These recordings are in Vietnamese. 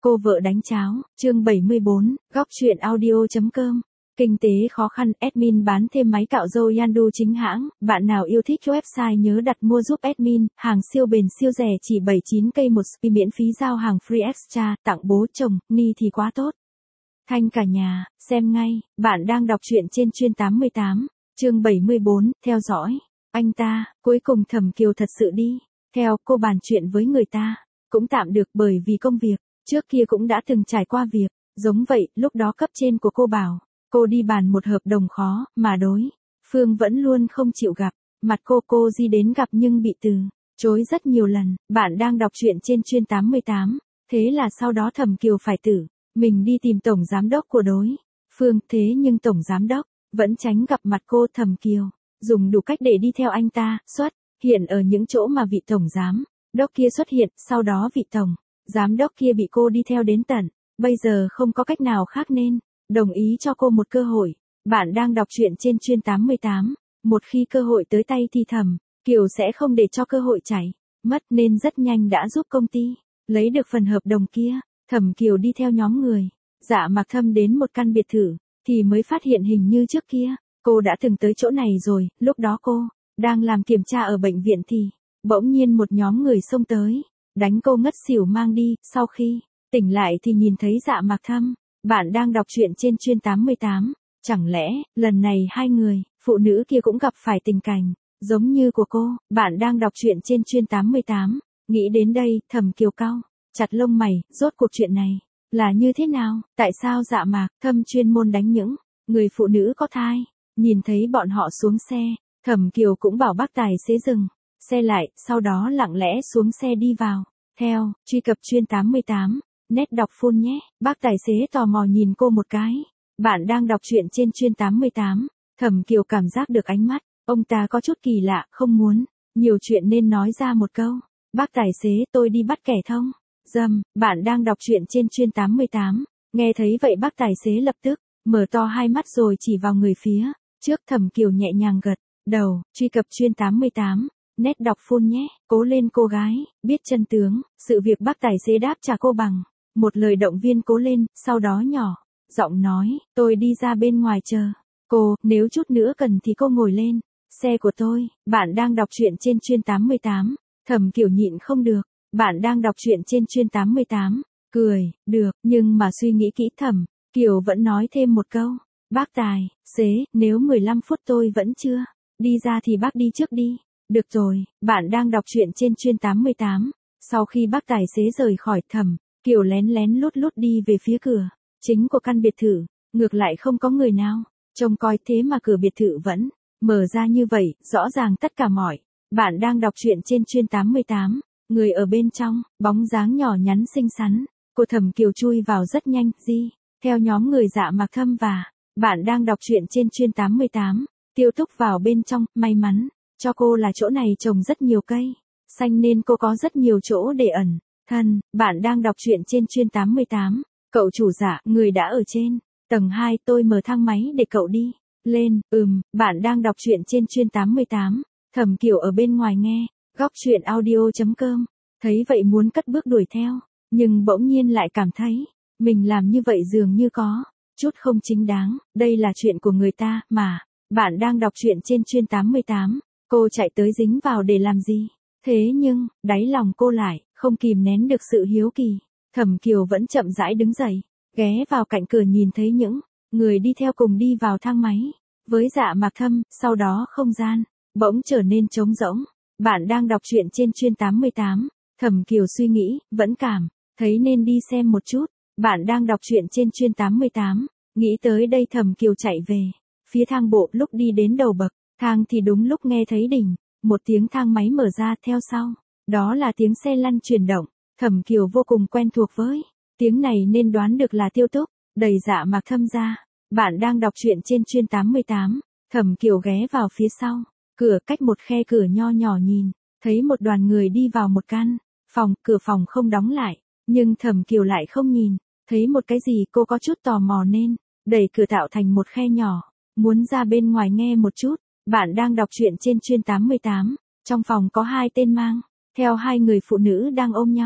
Cô vợ đánh cháo, chương 74, góc truyện audio.com. Kinh tế khó khăn, admin bán thêm máy cạo râu Yandu chính hãng, bạn nào yêu thích website nhớ đặt mua giúp admin, hàng siêu bền siêu rẻ chỉ 79k một spi miễn phí giao hàng free extra, tặng bố chồng, ni thì quá tốt. Thanh cả nhà, xem ngay, bạn đang đọc truyện trên chuyên 88, chương 74, theo dõi. Anh ta, cuối cùng Thẩm Kiều thật sự đi, theo cô bàn chuyện với người ta, cũng tạm được bởi vì công việc. Trước kia cũng đã từng trải qua việc, giống vậy, lúc đó cấp trên của cô bảo, cô đi bàn một hợp đồng khó, mà đối phương vẫn luôn không chịu gặp, mặt cô di đến gặp nhưng bị từ chối rất nhiều lần, bạn đang đọc truyện trên chuyên 88, thế là sau đó Thẩm Kiều phải tự mình đi tìm tổng giám đốc của đối phương, thế nhưng tổng giám đốc vẫn tránh gặp mặt cô. Thẩm Kiều dùng đủ cách để đi theo anh ta, xuất hiện ở những chỗ mà vị tổng giám đốc kia xuất hiện, sau đó vị tổng giám đốc kia bị cô đi theo đến tận, bây giờ không có cách nào khác nên đồng ý cho cô một cơ hội. Bạn đang đọc truyện trên chuyên 88, một khi cơ hội tới tay thì Thẩm Kiều sẽ không để cho cơ hội chảy mất nên rất nhanh đã giúp công ty lấy được phần hợp đồng kia. Thẩm Kiều đi theo nhóm người Dạ Mạc Thâm đến một căn biệt thự thì mới phát hiện hình như trước kia cô đã từng tới chỗ này rồi. Lúc đó cô đang làm kiểm tra ở bệnh viện thì bỗng nhiên một nhóm người xông tới, đánh cô ngất xỉu mang đi, sau khi tỉnh lại thì nhìn thấy Dạ Mạc Thâm. Bạn đang đọc truyện trên chuyên 88, chẳng lẽ lần này hai người phụ nữ kia cũng gặp phải tình cảnh giống như của cô. Bạn đang đọc truyện trên chuyên 88, nghĩ đến đây, Thẩm Kiều cau chặt lông mày, rốt cuộc chuyện này là như thế nào, tại sao Dạ Mạc Thâm chuyên môn đánh những người phụ nữ có thai. Nhìn thấy bọn họ xuống xe, Thẩm Kiều cũng bảo bác tài xế dừng xe lại, sau đó lặng lẽ xuống xe đi vào. Theo, truy cập chuyên 88, net đọc full nhé. Bác tài xế tò mò nhìn cô một cái. Bạn đang đọc truyện trên chuyên 88, Thẩm Kiều cảm giác được ánh mắt ông ta có chút kỳ lạ, không muốn nhiều chuyện nên nói ra một câu. Bác tài xế, tôi đi bắt kẻ thông dâm. Bạn đang đọc truyện trên chuyên 88, nghe thấy vậy bác tài xế lập tức mở to hai mắt rồi chỉ vào người phía trước. Thẩm Kiều nhẹ nhàng gật đầu, truy cập chuyên 88, net đọc full nhé. Cố lên cô gái, biết chân tướng sự việc. Bác tài xế đáp trả cô bằng một lời động viên cố lên, sau đó nhỏ giọng nói, tôi đi ra bên ngoài chờ cô, nếu chút nữa cần thì cô ngồi lên xe của tôi. Bạn đang đọc truyện trên chuyên 88, Thẩm Kiều nhịn không được. Bạn đang đọc truyện trên chuyên 88, cười, được, nhưng mà suy nghĩ kỹ Thẩm Kiều vẫn nói thêm một câu, bác tài xế, nếu 15 phút tôi vẫn chưa đi ra thì bác đi trước đi. Được rồi. Bạn đang đọc truyện trên chuyên 88, sau khi bác tài xế rời khỏi, Thẩm Kiều lén lén lút lút đi về phía cửa chính của căn biệt thự, ngược lại không có người nào trông coi, thế mà cửa biệt thự vẫn mở ra như vậy, rõ ràng tất cả mọi. Bạn đang đọc truyện trên chuyên 88, người ở bên trong, bóng dáng nhỏ nhắn xinh xắn của Thẩm Kiều chui vào rất nhanh, theo nhóm người Dạ Mạc Thâm và bạn đang đọc truyện trên chuyên 88, Tiêu Túc vào bên trong. May mắn cho cô là chỗ này trồng rất nhiều cây xanh nên cô có rất nhiều chỗ để ẩn thân. Bạn đang đọc truyện trên chuyên 88, cậu chủ Dạ, người đã ở trên tầng 2, tôi mở thang máy để cậu đi lên. Bạn đang đọc truyện trên chuyên 88, Thẩm Kiều ở bên ngoài nghe góc truyện audio.com, thấy vậy muốn cất bước đuổi theo, nhưng bỗng nhiên lại cảm thấy mình làm như vậy dường như có chút không chính đáng, đây là chuyện của người ta mà. Bạn đang đọc truyện trên chuyên 88, cô chạy tới dính vào để làm gì? Thế nhưng, đáy lòng cô lại không kìm nén được sự hiếu kỳ. Thẩm Kiều vẫn chậm rãi đứng dậy, ghé vào cạnh cửa nhìn thấy những người đi theo cùng đi vào thang máy với Dạ Mạc Thâm, sau đó không gian bỗng trở nên trống rỗng. Bạn đang đọc truyện trên chuyên 88, Thẩm Kiều suy nghĩ, vẫn cảm thấy nên đi xem một chút. Bạn đang đọc truyện trên chuyên 88, nghĩ tới đây Thẩm Kiều chạy về phía thang bộ, lúc đi đến đầu bậc thang thì đúng lúc nghe thấy đỉnh một tiếng thang máy mở ra, theo sau đó là tiếng xe lăn chuyển động. Thẩm Kiều vô cùng quen thuộc với tiếng này nên đoán được là Tiêu Túc đẩy Dạ Mạc Thâm ra. Bạn đang đọc truyện trên chuyên 88, Thẩm Kiều ghé vào phía sau cửa, cách một khe cửa nho nhỏ nhìn thấy một đoàn người đi vào một căn phòng, cửa phòng không đóng lại, nhưng Thẩm Kiều lại không nhìn thấy một cái gì. Cô có chút tò mò nên đẩy cửa tạo thành một khe nhỏ, muốn ra bên ngoài nghe một chút. Bạn đang đọc truyện trên chuyên 88, trong phòng có hai tên mang theo hai người phụ nữ đang ôm nhau.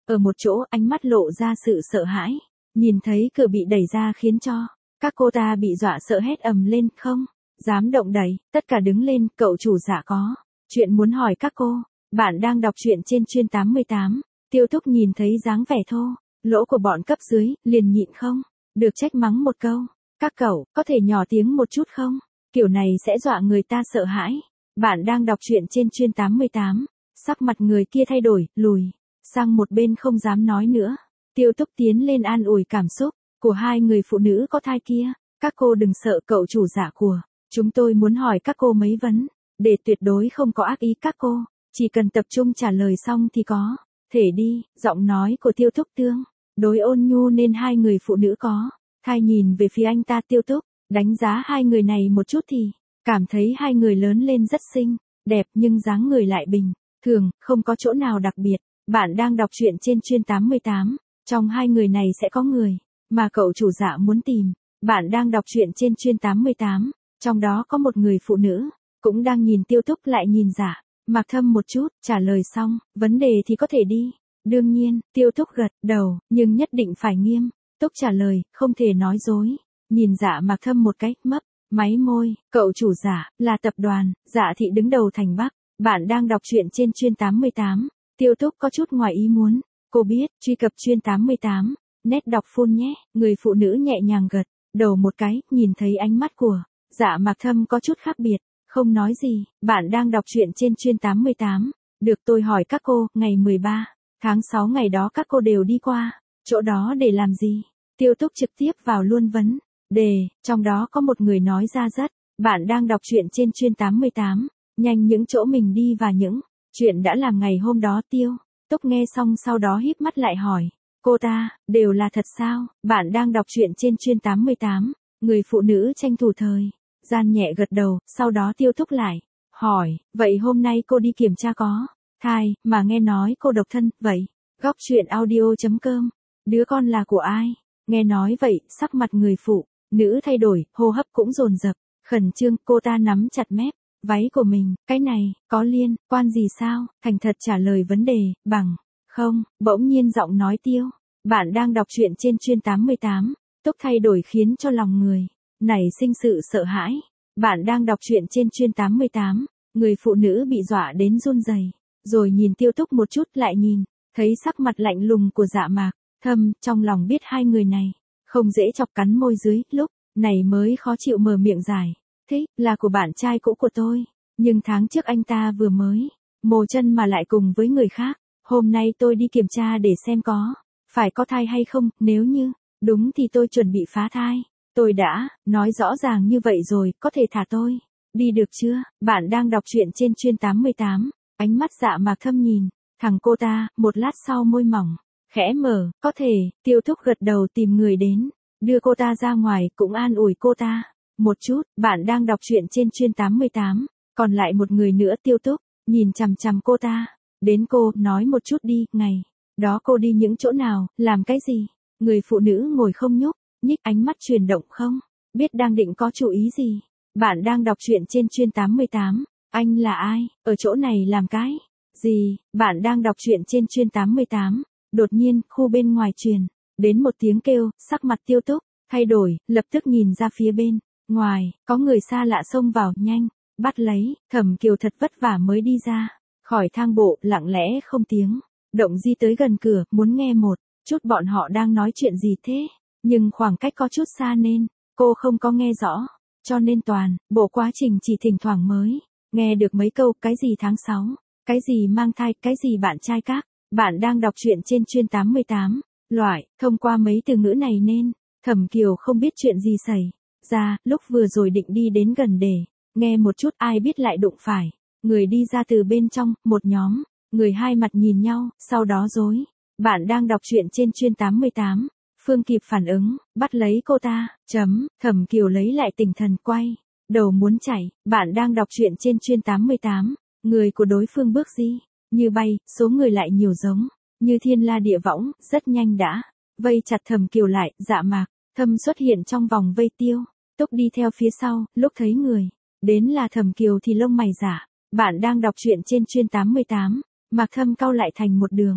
ở một chỗ, ánh mắt lộ ra sự sợ hãi. Nhìn thấy cửa bị đẩy ra khiến cho các cô ta bị dọa sợ hét ầm lên, không dám động đậy, tất cả đứng lên, cậu chủ Dạ có chuyện muốn hỏi các cô. Bạn đang đọc truyện trên chuyên 88. Tiêu Túc nhìn thấy dáng vẻ thô lỗ của bọn cấp dưới, liền nhịn không được trách mắng một câu. Các cậu, có thể nhỏ tiếng một chút không? Kiểu này sẽ dọa người ta sợ hãi. Bạn đang đọc truyện trên chuyên 88. Sắc mặt người kia thay đổi, lùi sang một bên không dám nói nữa. Tiêu Túc tiến lên an ủi cảm xúc của hai người phụ nữ có thai kia. Các cô đừng sợ, cậu chủ Dạ của chúng tôi muốn hỏi các cô mấy vấn đề, tuyệt đối không có ác ý các cô, chỉ cần tập trung trả lời xong thì có thể đi. Giọng nói của Tiêu Túc tương đối ôn nhu nên hai người phụ nữ có thai nhìn về phía anh ta. Tiêu Túc đánh giá hai người này một chút thì cảm thấy hai người lớn lên rất xinh đẹp, nhưng dáng người lại bình thường, không có chỗ nào đặc biệt. Bạn đang đọc truyện trên chuyên 88. Trong hai người này sẽ có người mà cậu chủ Dạ muốn tìm. Bạn đang đọc truyện trên chuyên 88. Trong đó có một người phụ nữ cũng đang nhìn Tiêu Túc lại nhìn Dạ Mạc Thâm một chút. Trả lời xong vấn đề thì có thể đi. Đương nhiên, Tiêu Túc gật đầu, nhưng nhất định phải nghiêm túc trả lời, không thể nói dối. Nhìn Dạ Mạc Thâm một cái, mấp máy môi. Cậu chủ Dạ là tập đoàn Dạ thị đứng đầu thành Bắc. Bạn đang đọc truyện trên chuyên 88. Tiêu Túc có chút ngoài ý muốn. Cô biết, truy cập chuyên 88. Net đọc phone nhé. Người phụ nữ nhẹ nhàng gật đầu một cái, nhìn thấy ánh mắt của Dạ Mạc Thâm có chút khác biệt, không nói gì. Bạn đang đọc truyện trên chuyên 88. Được, tôi hỏi các cô, ngày 13 tháng 6 ngày đó các cô đều đi qua chỗ đó để làm gì? Tiêu Túc trực tiếp vào luôn vấn đề, trong đó có một người nói ra rất. Bạn đang đọc truyện trên chuyên 88. Nhanh những chỗ mình đi và những chuyện đã làm ngày hôm đó. Tiêu Túc nghe xong sau đó híp mắt lại hỏi cô ta, đều là thật sao? Bạn đang đọc truyện trên chuyên 88. Người phụ nữ tranh thủ thời gian nhẹ gật đầu, sau đó Tiêu Túc lại hỏi, vậy hôm nay cô đi kiểm tra có thai, mà nghe nói cô độc thân, vậy góc truyện audio.com, đứa con là của ai? Nghe nói vậy, sắc mặt người phụ nữ thay đổi, hô hấp cũng dồn dập, khẩn trương. Cô ta nắm chặt mép váy của mình, cái này có liên quan gì sao? Thành thật trả lời vấn đề, bằng không. Bỗng nhiên giọng nói Tiêu Bạn đang đọc truyện trên chuyên 88. Túc thay đổi khiến cho lòng người nảy sinh sự sợ hãi. Bạn đang đọc truyện trên chuyên 88. Người phụ nữ bị dọa đến run rẩy, rồi nhìn Tiêu Túc một chút, lại nhìn thấy sắc mặt lạnh lùng của Dạ Mạc Thâm, trong lòng biết hai người này không dễ chọc, cắn môi dưới, lúc này mới khó chịu mở miệng giải thích, là của bạn trai cũ của tôi, nhưng tháng trước anh ta vừa mới mồ chân mà lại cùng với người khác. Hôm nay tôi đi kiểm tra để xem có phải có thai hay không, nếu như đúng thì tôi chuẩn bị phá thai. Tôi đã nói rõ ràng như vậy rồi, có thể thả tôi đi được chưa? Bạn đang đọc truyện trên chuyên 88. Ánh mắt Dạ Mạc Thâm nhìn thẳng cô ta, một lát sau môi mỏng khẽ mở, có thể. Tiêu Thúc gật đầu, tìm người đến đưa cô ta ra ngoài, cũng an ủi cô ta một chút. Bạn đang đọc truyện trên chuyên 88. Còn lại một người nữa. Tiêu Túc nhìn chằm chằm cô ta, đến cô nói một chút đi, ngày đó cô đi những chỗ nào, làm cái gì? Người phụ nữ ngồi không nhúc nhích, ánh mắt chuyển động, không biết đang định có chủ ý gì. Bạn đang đọc truyện trên chuyên 88. Anh là ai? Ở chỗ này làm cái gì? Bạn đang đọc truyện trên chuyên 88. Đột nhiên, khu bên ngoài truyền đến một tiếng kêu, sắc mặt Tiêu Túc thay đổi, lập tức nhìn ra phía bên ngoài, có người xa lạ xông vào, nhanh bắt lấy. Thẩm Kiều thật vất vả mới đi ra khỏi thang bộ, lặng lẽ không tiếng động di tới gần cửa, muốn nghe một chút bọn họ đang nói chuyện gì thế, nhưng khoảng cách có chút xa nên cô không có nghe rõ, cho nên toàn bộ quá trình chỉ thỉnh thoảng mới nghe được mấy câu, cái gì tháng 6, cái gì mang thai, cái gì bạn trai các. Bạn đang đọc truyện trên chuyên 88. Loại, thông qua mấy từ ngữ này nên Thẩm Kiều không biết chuyện gì xảy ra, lúc vừa rồi định đi đến gần để nghe một chút, ai biết lại đụng phải người đi ra từ bên trong, một nhóm người hai mặt nhìn nhau, sau đó rối. Bạn đang đọc truyện trên chuyên 88. Phương kịp phản ứng, bắt lấy cô ta, Thẩm Kiều lấy lại tinh thần, quay đầu muốn chạy. Bạn đang đọc truyện trên chuyên 88. Người của đối phương bước đi như bay, số người lại nhiều giống như thiên la địa võng, rất nhanh đã vây chặt Thẩm Kiều lại. Dạ Mạc Thâm xuất hiện trong vòng vây, Tiêu Túc đi theo phía sau, lúc thấy người đến là Thẩm Kiều thì lông mày giả. Bạn đang đọc truyện trên chuyên 88. Mạc Thâm cau lại thành một đường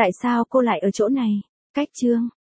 Tại sao cô lại ở chỗ này? Cách chương